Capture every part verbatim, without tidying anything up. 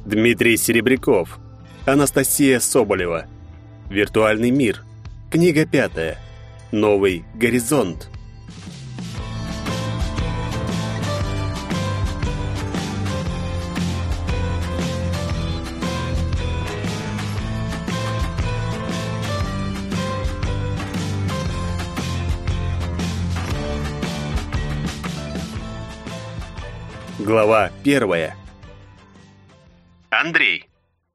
Дмитрий Серебряков. Анастасия Соболева. Виртуальный мир. Книга пятая. Новый горизонт. Глава первая. Андрей.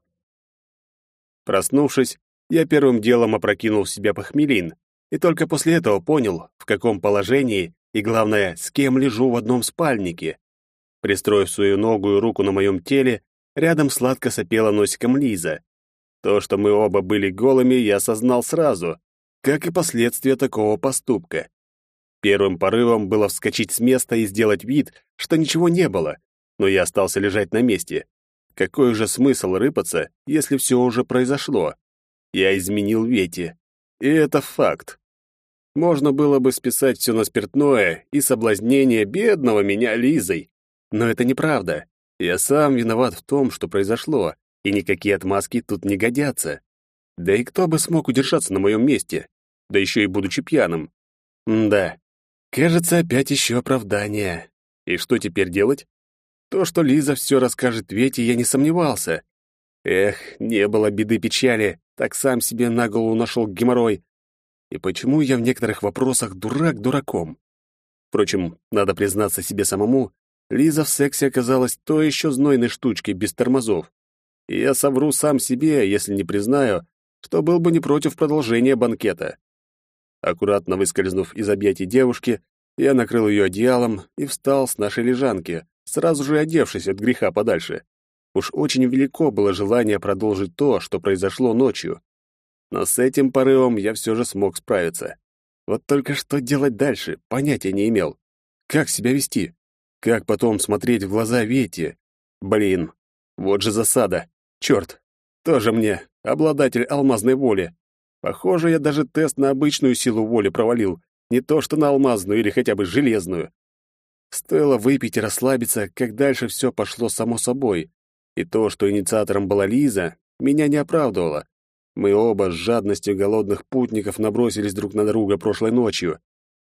Проснувшись, я первым делом опрокинул в себя похмелин, и только после этого понял, в каком положении и, главное, с кем лежу в одном спальнике. Пристроив свою ногу и руку на моем теле, рядом сладко сопела носиком Лиза. То, что мы оба были голыми, я осознал сразу, как и последствия такого поступка. Первым порывом было вскочить с места и сделать вид, что ничего не было, но я остался лежать на месте. Какой же смысл рыпаться, если все уже произошло? Я изменил Вете. И это факт. Можно было бы списать все на спиртное и соблазнение бедного меня Лизой. Но это неправда. Я сам виноват в том, что произошло, и никакие отмазки тут не годятся. Да и кто бы смог удержаться на моем месте? Да еще и будучи пьяным. М-да. Кажется, опять еще оправдание. И что теперь делать? То, что Лиза все расскажет Вете, я не сомневался. Эх, не было беды-печали, так сам себе на голову нашел геморрой. И почему я в некоторых вопросах дурак дураком? Впрочем, надо признаться себе самому, Лиза в сексе оказалась той еще знойной штучкой без тормозов. И я совру сам себе, если не признаю, что был бы не против продолжения банкета. Аккуратно выскользнув из объятий девушки, я накрыл ее одеялом и встал с нашей лежанки, сразу же одевшись от греха подальше. Уж очень велико было желание продолжить то, что произошло ночью. Но с этим порывом я все же смог справиться. Вот только что делать дальше, понятия не имел. Как себя вести? Как потом смотреть в глаза Вете? Блин, вот же засада. Черт, тоже мне, обладатель алмазной воли. Похоже, я даже тест на обычную силу воли провалил, не то что на алмазную или хотя бы железную. Стоило выпить и расслабиться, как дальше все пошло само собой. И то, что инициатором была Лиза, меня не оправдывало. Мы оба с жадностью голодных путников набросились друг на друга прошлой ночью.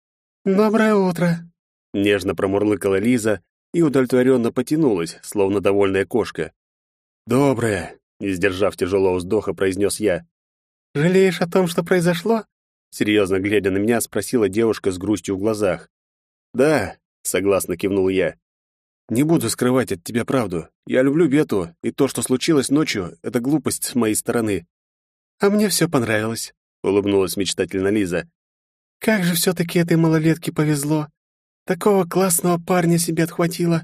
«Доброе утро», — нежно промурлыкала Лиза и удовлетворенно потянулась, словно довольная кошка. «Доброе», — не сдержав тяжелого вздоха, произнес я. «Жалеешь о том, что произошло?» Серьезно глядя на меня, спросила девушка с грустью в глазах. «Да», — согласно кивнул я. «Не буду скрывать от тебя правду. Я люблю Вету, и то, что случилось ночью, — это глупость с моей стороны». «А мне все понравилось», — улыбнулась мечтательно Лиза. «Как же все-таки этой малолетке повезло. Такого классного парня себе отхватила».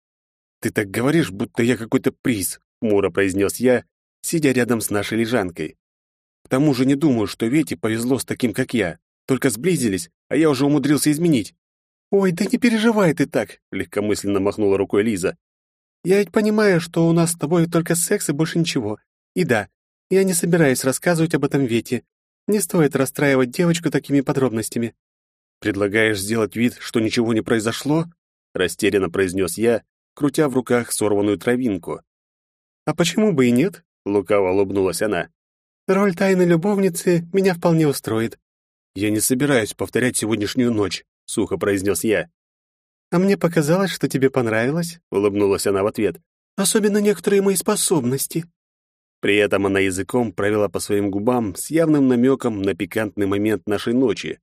«Ты так говоришь, будто я какой-то приз», — хмуро произнес я, сидя рядом с нашей лежанкой. «К тому же не думаю, что Вете повезло с таким, как я. Только сблизились, а я уже умудрился изменить». «Ой, да не переживай ты так», — легкомысленно махнула рукой Лиза. «Я ведь понимаю, что у нас с тобой только секс и больше ничего. И да, я не собираюсь рассказывать об этом Вете. Не стоит расстраивать девочку такими подробностями». «Предлагаешь сделать вид, что ничего не произошло?» — растерянно произнес я, крутя в руках сорванную травинку. «А почему бы и нет?» — лукаво улыбнулась она. «Роль тайной любовницы меня вполне устроит». «Я не собираюсь повторять сегодняшнюю ночь», — сухо произнес я. «А мне показалось, что тебе понравилось», — улыбнулась она в ответ. «Особенно некоторые мои способности». При этом она языком провела по своим губам с явным намеком на пикантный момент нашей ночи.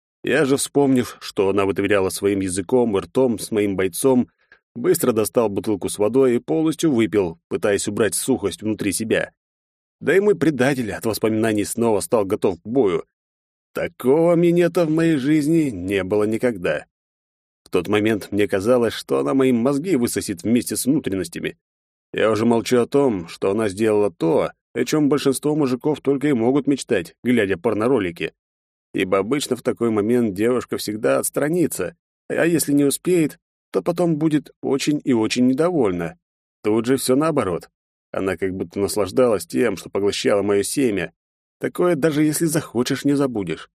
Я же, вспомнив, что она вытворяла своим языком и ртом с моим бойцом, быстро достал бутылку с водой и полностью выпил, пытаясь убрать сухость внутри себя. Да и мой предатель от воспоминаний снова стал готов к бою. Такого минета в моей жизни не было никогда. В тот момент мне казалось, что она мои мозги высосет вместе с внутренностями. Я уже молчу о том, что она сделала то, о чем большинство мужиков только и могут мечтать, глядя порноролики. Ибо обычно в такой момент девушка всегда отстранится, а если не успеет, то потом будет очень и очень недовольна. Тут же все наоборот. Она как будто наслаждалась тем, что поглощала мое семя. Такое даже если захочешь, не забудешь.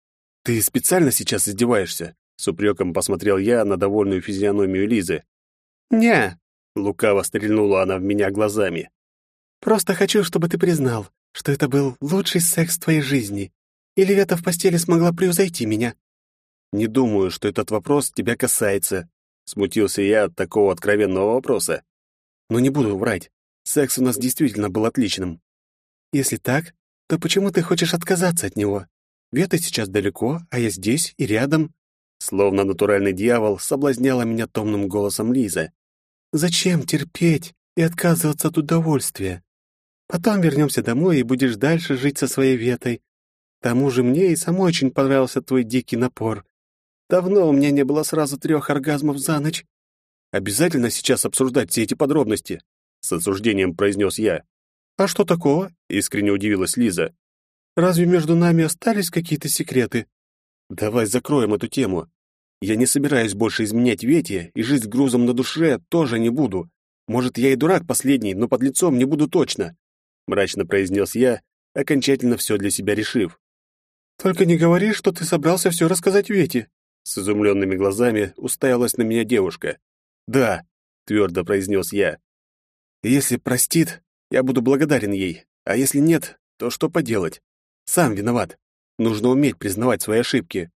«Ты специально сейчас издеваешься?» С упреком посмотрел я на довольную физиономию Лизы. «Не», Лукаво стрельнула она в меня глазами. «Просто хочу, чтобы ты признал, что это был лучший секс в твоей жизни. Или Вета в постели смогла превзойти меня?» «Не думаю, что этот вопрос тебя касается», — смутился я от такого откровенного вопроса. «Но не буду врать. Секс у нас действительно был отличным». «Если так, то почему ты хочешь отказаться от него? Вета сейчас далеко, а я здесь и рядом». Словно натуральный дьявол соблазняла меня томным голосом Лиза. «Зачем терпеть и отказываться от удовольствия? Потом вернемся домой и будешь дальше жить со своей Ветой. К тому же мне и самой очень понравился твой дикий напор. Давно у меня не было сразу трех оргазмов за ночь». «Обязательно сейчас обсуждать все эти подробности?» — с осуждением произнес я. «А что такого?» — искренне удивилась Лиза. «Разве между нами остались какие-то секреты?» «Давай закроем эту тему. Я не собираюсь больше изменять Вете, и жить с грузом на душе тоже не буду. Может, я и дурак последний, но под лицом не буду точно», — мрачно произнес я, окончательно все для себя решив. «Только не говори, что ты собрался все рассказать Вете», — с изумленными глазами уставилась на меня девушка. «Да», — твердо произнес я. «Если простит, я буду благодарен ей, а если нет, то что поделать? Сам виноват. Нужно уметь признавать свои ошибки».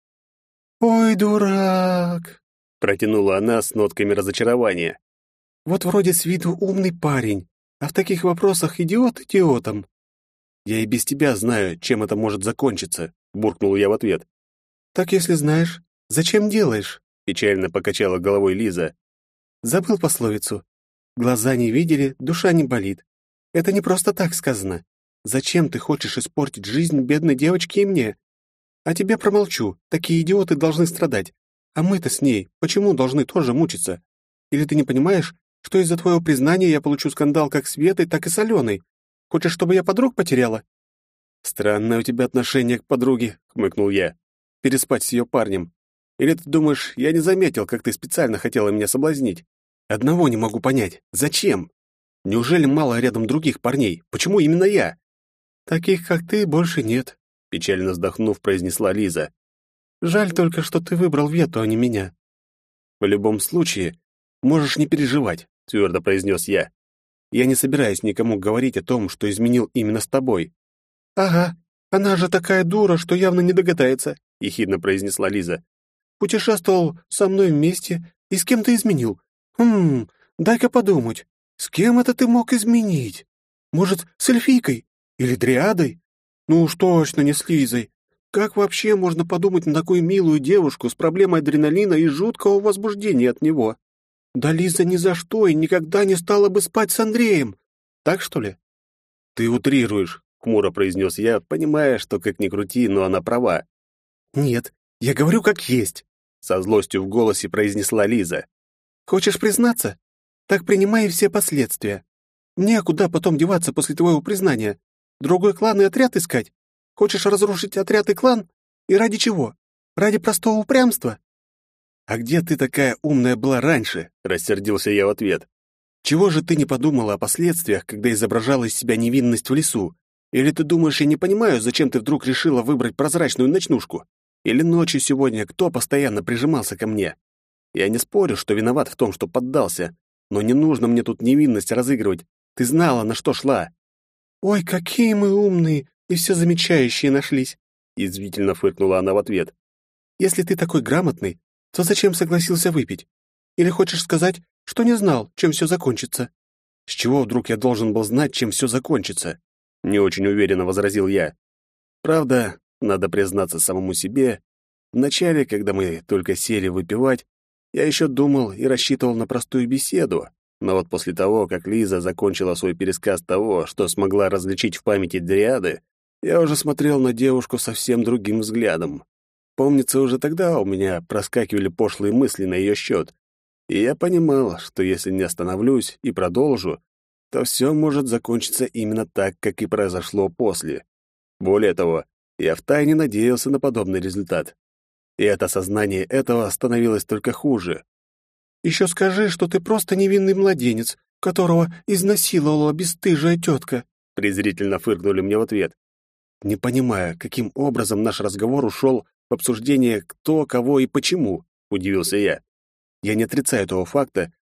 «Ой, дурак!» — протянула она с нотками разочарования. «Вот вроде с виду умный парень, а в таких вопросах идиот идиотом». «Я и без тебя знаю, чем это может закончиться», — буркнул я в ответ. «Так если знаешь, зачем делаешь?» — печально покачала головой Лиза. «Забыл пословицу? Глаза не видели, душа не болит. Это не просто так сказано. Зачем ты хочешь испортить жизнь бедной девочке и мне? А тебе промолчу, такие идиоты должны страдать. А мы-то с ней почему должны тоже мучиться? Или ты не понимаешь, что из-за твоего признания я получу скандал как с Светой, так и с Аленой? Хочешь, чтобы я подруг потеряла?» «Странное у тебя отношение к подруге», — хмыкнул я. «Переспать с ее парнем. Или ты думаешь, я не заметил, как ты специально хотела меня соблазнить? Одного не могу понять. Зачем? Неужели мало рядом других парней? Почему именно я?» «Таких, как ты, больше нет», — печально вздохнув, произнесла Лиза. «Жаль только, что ты выбрал Вету, а не меня». «В любом случае, можешь не переживать», — твердо произнес я. «Я не собираюсь никому говорить о том, что изменил именно с тобой». «Ага, она же такая дура, что явно не догадается», — ехидно произнесла Лиза. «Путешествовал со мной вместе и с кем-то изменил. Хм, дай-ка подумать, с кем это ты мог изменить? Может, с эльфийкой? Или дриадой? Ну уж точно не с Лизой. Как вообще можно подумать на такую милую девушку с проблемой адреналина и жуткого возбуждения от него? Да Лиза ни за что и никогда не стала бы спать с Андреем. Так что ли?» «Ты утрируешь», — хмуро произнес я, понимая, что как ни крути, но она права. «Нет, я говорю как есть», — со злостью в голосе произнесла Лиза. «Хочешь признаться? Так принимай все последствия. Мне куда потом деваться после твоего признания? Другой клан и отряд искать? Хочешь разрушить отряд и клан? И ради чего? Ради простого упрямства?» «А где ты такая умная была раньше?» — рассердился я в ответ. «Чего же ты не подумала о последствиях, когда изображала из себя невинность в лесу? Или ты думаешь, я не понимаю, зачем ты вдруг решила выбрать прозрачную ночнушку? Или ночью сегодня кто постоянно прижимался ко мне? Я не спорю, что виноват в том, что поддался, но не нужно мне тут невинность разыгрывать. Ты знала, на что шла». «Ой, какие мы умные и все замечающие нашлись!» — язвительно фыркнула она в ответ. «Если ты такой грамотный, то зачем согласился выпить? Или хочешь сказать, что не знал, чем все закончится?» «С чего вдруг я должен был знать, чем все закончится?» — не очень уверенно возразил я. «Правда, надо признаться самому себе, вначале, когда мы только сели выпивать, я еще думал и рассчитывал на простую беседу, но вот после того, как Лиза закончила свой пересказ того, что смогла различить в памяти дриады, я уже смотрел на девушку совсем другим взглядом. Помнится, уже тогда у меня проскакивали пошлые мысли на ее счет, и я понимал, что если не остановлюсь и продолжу, то все может закончиться именно так, как и произошло после. Более того, я втайне надеялся на подобный результат. И от осознания этого становилось только хуже. «Еще скажи, что ты просто невинный младенец, которого изнасиловала бесстыжая тетка», презрительно фыркнули мне в ответ. Не понимая, каким образом наш разговор ушел в обсуждение кто, кого и почему, удивился я. Я не отрицаю этого факта,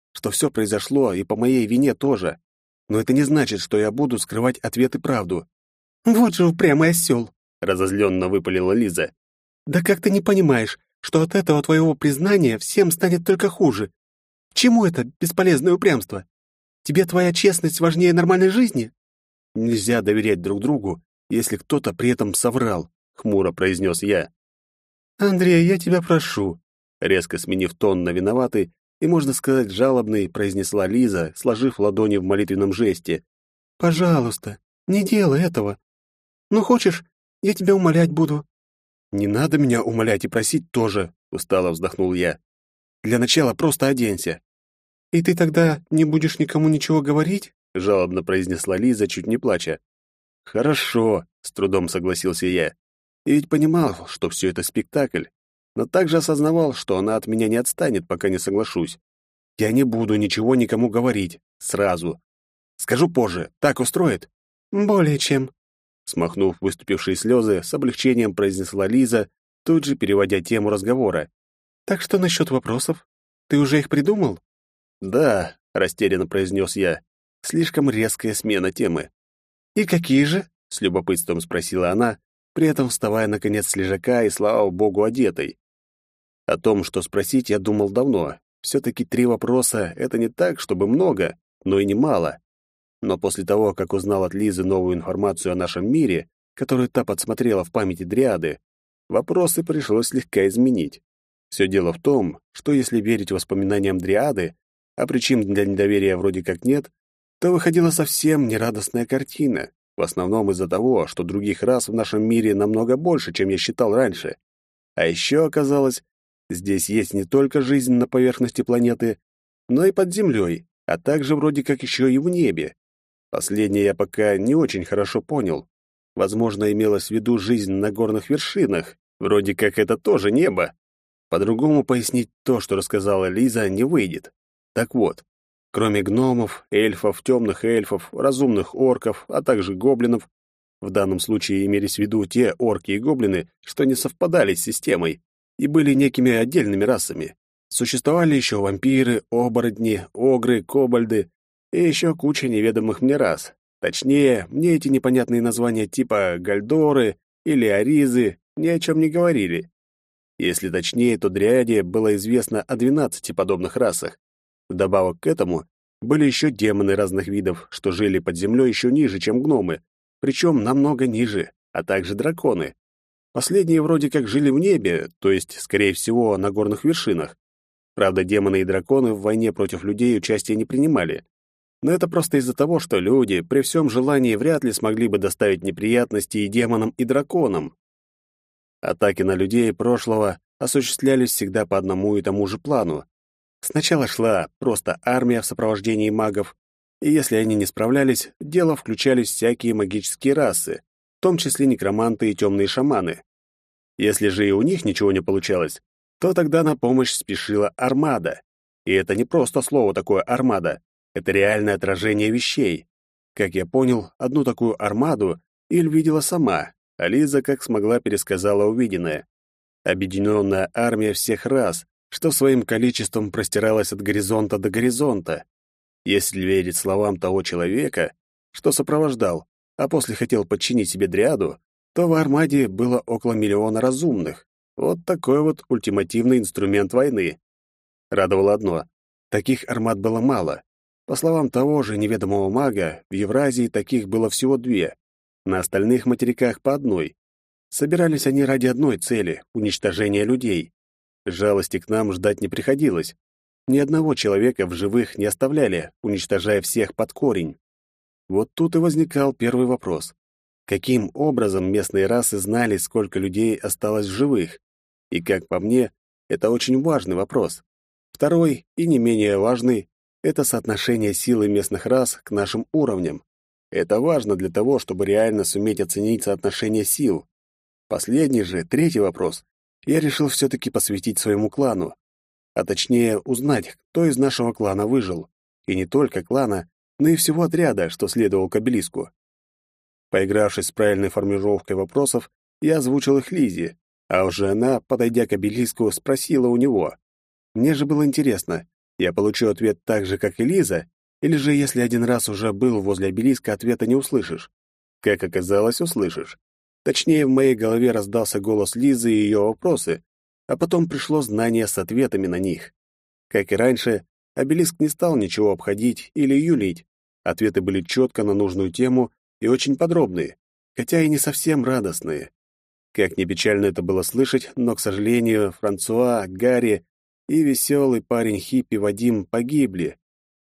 что все произошло и по моей вине тоже. Но это не значит, что я буду скрывать ответ и правду. Вот же упрямый осел, Разозленно выпалила Лиза. да как ты не понимаешь, что от этого твоего признания всем станет только хуже? К чему это бесполезное упрямство? Тебе твоя честность важнее нормальной жизни? Нельзя доверять друг другу, если кто-то при этом соврал, хмуро произнес я. Андрей, я тебя прошу. Резко сменив тон на виноватый и, можно сказать, жалобный, произнесла Лиза, сложив ладони в молитвенном жесте. Пожалуйста, не делай этого. Ну, хочешь, я тебя умолять буду. Не надо меня умолять и просить тоже, устало вздохнул я. Для начала просто оденься. И ты тогда не будешь никому ничего говорить? Жалобно произнесла Лиза, чуть не плача. Хорошо, с трудом согласился я. И ведь понимал, что все это спектакль, но также осознавал, что она от меня не отстанет, пока не соглашусь. Я не буду ничего никому говорить сразу. Скажу позже. Так устроит? Более чем. Смахнув выступившие слезы, с облегчением произнесла Лиза, тут же переводя тему разговора. Так что насчет вопросов? Ты уже их придумал? Да, растерянно произнес я. Слишком резкая смена темы. И какие же? С любопытством спросила она, при этом вставая наконец с лежака и, слава богу, одетой. О том, что спросить, я думал давно. Все-таки три вопроса — это не так, чтобы много, но и не мало. Но после того, как узнал от Лизы новую информацию о нашем мире, которую та подсмотрела в памяти Дриады, вопросы пришлось слегка изменить. Все дело в том, что если верить воспоминаниям Дриады, а причин для недоверия вроде как нет, то выходила совсем нерадостная картина, в основном из-за того, что других рас в нашем мире намного больше, чем я считал раньше. А еще оказалось, здесь есть не только жизнь на поверхности планеты, но и под землей, а также вроде как еще и в небе. Последнее я пока не очень хорошо понял. Возможно, имелось в виду жизнь на горных вершинах, вроде как это тоже небо. По-другому пояснить то, что рассказала Лиза, не выйдет. Так вот, кроме гномов, эльфов, темных эльфов, разумных орков, а также гоблинов, в данном случае имелись в виду те орки и гоблины, что не совпадали с системой и были некими отдельными расами. Существовали еще вампиры, оборотни, огры, кобальды и еще куча неведомых мне рас. Точнее, мне эти непонятные названия типа гальдоры или аризы ни о чем не говорили. Если точнее, то Дриаде было известно о двенадцати подобных расах. Вдобавок к этому были еще демоны разных видов, что жили под землей еще ниже, чем гномы, причем намного ниже, а также драконы. Последние вроде как жили в небе, то есть, скорее всего, на горных вершинах. Правда, демоны и драконы в войне против людей участия не принимали. Но это просто из-за того, что люди при всем желании вряд ли смогли бы доставить неприятности и демонам, и драконам. Атаки на людей прошлого осуществлялись всегда по одному и тому же плану. Сначала шла просто армия в сопровождении магов, и если они не справлялись, в дело включались всякие магические расы, в том числе некроманты и темные шаманы. Если же и у них ничего не получалось, то тогда на помощь спешила армада. И это не просто слово такое «армада», это реальное отражение вещей. Как я понял, одну такую армаду Иль видела сама, а Лиза как смогла пересказала увиденное. Объединенная армия всех рас, что своим количеством простиралась от горизонта до горизонта. Если верить словам того человека, что сопровождал, а после хотел подчинить себе Дриаду, то в армаде было около миллиона разумных. Вот такой вот ультимативный инструмент войны. Радовало одно — таких армад было мало. По словам того же неведомого мага, в Евразии таких было всего две, на остальных материках по одной. Собирались они ради одной цели — уничтожения людей. Жалости к нам ждать не приходилось. Ни одного человека в живых не оставляли, уничтожая всех под корень. Вот тут и возникал первый вопрос. Каким образом местные расы знали, сколько людей осталось в живых? И, как по мне, это очень важный вопрос. Второй, и не менее важный, это соотношение силы местных рас к нашим уровням. Это важно для того, чтобы реально суметь оценить соотношение сил. Последний же, третий вопрос, я решил все-таки посвятить своему клану. А точнее, узнать, кто из нашего клана выжил. И не только клана, но и всего отряда, что следовал к обелиску. Поигравшись с правильной формулировкой вопросов, я озвучил их Лизе, а уже она, подойдя к обелиску, спросила у него. Мне же было интересно, Я получу ответ так же, как и Лиза, или же, если один раз уже был возле обелиска, ответа не услышишь? Как оказалось, услышишь. Точнее, в моей голове раздался голос Лизы и ее вопросы, а потом пришло знание с ответами на них. Как и раньше, обелиск не стал ничего обходить или юлить. Ответы были четко на нужную тему и очень подробные, хотя и не совсем радостные. Как ни печально это было слышать, но, к сожалению, Франсуа, Гарри и веселый парень-хиппи Вадим погибли.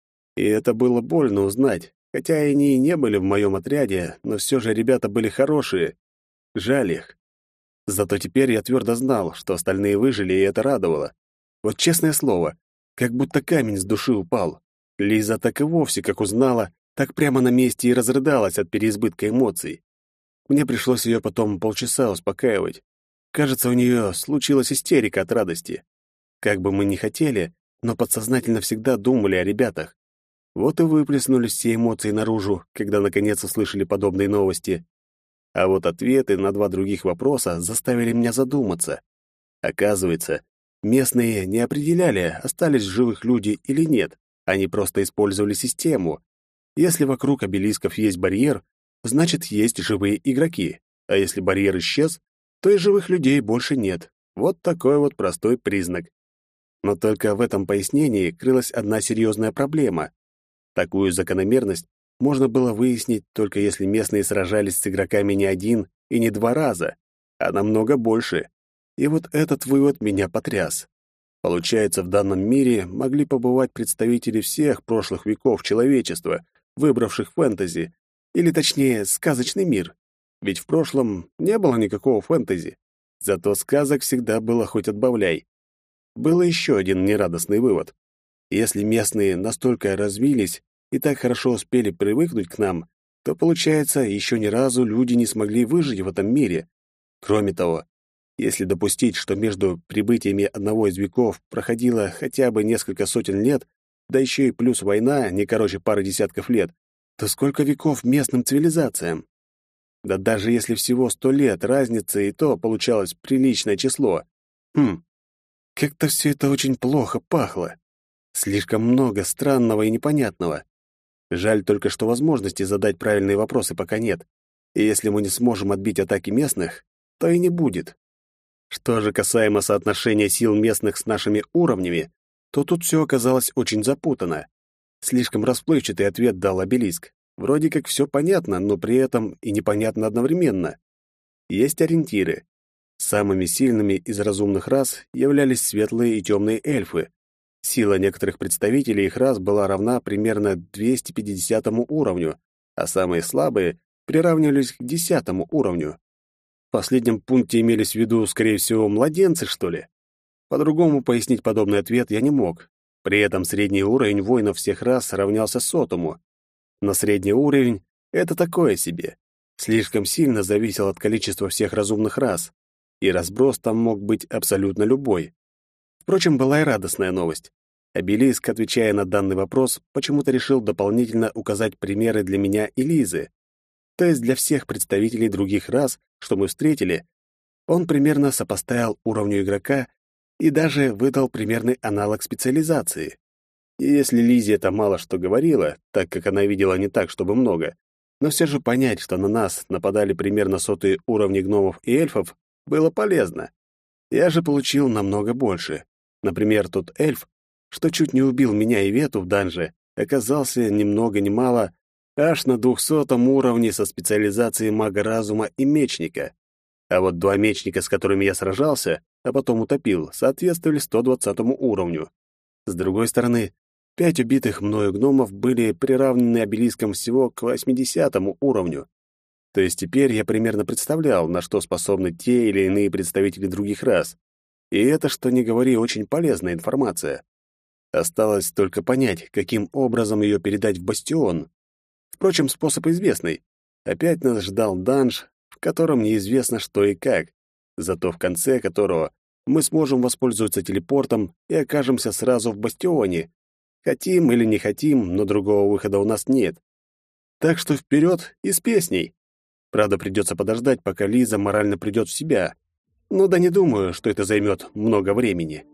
И это было больно узнать, хотя они и не были в моем отряде, но все же ребята были хорошие. Жаль их. Зато теперь я твердо знал, что остальные выжили, и это радовало. Вот честное слово, как будто камень с души упал. Лиза так и вовсе, как узнала, так прямо на месте и разрыдалась от переизбытка эмоций. Мне пришлось ее потом полчаса успокаивать. Кажется, у нее случилась истерика от радости. Как бы мы ни хотели, но подсознательно всегда думали о ребятах. Вот и выплеснулись все эмоции наружу, когда наконец услышали подобные новости. А вот ответы на два других вопроса заставили меня задуматься. Оказывается, местные не определяли, остались живых люди или нет. Они просто использовали систему. Если вокруг обелисков есть барьер, значит, есть живые игроки. А если барьер исчез, то и живых людей больше нет. Вот такой вот простой признак. Но только в этом пояснении крылась одна серьезная проблема. Такую закономерность можно было выяснить только если местные сражались с игроками не один и не два раза, а намного больше. И вот этот вывод меня потряс. Получается, в данном мире могли побывать представители всех прошлых веков человечества, выбравших фэнтези, или точнее, сказочный мир. Ведь в прошлом не было никакого фэнтези. Зато сказок всегда было хоть отбавляй. Был еще один нерадостный вывод. Если местные настолько развились и так хорошо успели привыкнуть к нам, то, получается, еще ни разу люди не смогли выжить в этом мире. Кроме того, если допустить, что между прибытиями одного из веков проходило хотя бы несколько сотен лет, да еще и плюс война, не короче пары десятков лет, то сколько веков местным цивилизациям? Да даже если всего сто лет разницы, и то получалось приличное число. Хм, как-то все это очень плохо пахло. Слишком много странного и непонятного. Жаль только, что возможности задать правильные вопросы пока нет. И если мы не сможем отбить атаки местных, то и не будет. Что же касаемо соотношения сил местных с нашими уровнями, то тут все оказалось очень запутанно. Слишком расплывчатый ответ дал обелиск. Вроде как все понятно, но при этом и непонятно одновременно. Есть ориентиры. Самыми сильными из разумных рас являлись светлые и темные эльфы. Сила некоторых представителей их рас была равна примерно двухсот пятидесятому уровню, а самые слабые приравнивались к десятому уровню. В последнем пункте имелись в виду, скорее всего, младенцы, что ли? По-другому пояснить подобный ответ я не мог. При этом средний уровень воинов всех рас равнялся сотому. Но средний уровень — это такое себе. Слишком сильно зависел от количества всех разумных рас, и разброс там мог быть абсолютно любой. Впрочем, была и радостная новость. Обелиск, отвечая на данный вопрос, почему-то решил дополнительно указать примеры для меня и Лизы. То есть для всех представителей других рас, что мы встретили, он примерно сопоставил уровню игрока и даже выдал примерный аналог специализации. И если Лизе это мало что говорило, так как она видела не так, чтобы много, но все же понять, что на нас нападали примерно сотые уровни гномов и эльфов, было полезно. Я же получил намного больше. Например, тот эльф, что чуть не убил меня и Вету в данже, оказался ни много ни мало аж на двухсотом уровне со специализацией мага разума и мечника. А вот два мечника, с которыми я сражался, а потом утопил, соответствовали сто двадцатому уровню. С другой стороны, пять убитых мною гномов были приравнены обелиском всего к восьмидесятому уровню. То есть теперь я примерно представлял, на что способны те или иные представители других рас. И это, что ни говори, очень полезная информация. Осталось только понять, каким образом ее передать в бастион. Впрочем, способ известный. Опять нас ждал данж, в котором неизвестно что и как, зато в конце которого мы сможем воспользоваться телепортом и окажемся сразу в бастионе. Хотим или не хотим, но другого выхода у нас нет. Так что вперед и с песней. Правда, придется подождать, пока Лиза морально придет в себя. Ну да не думаю, что это займет много времени.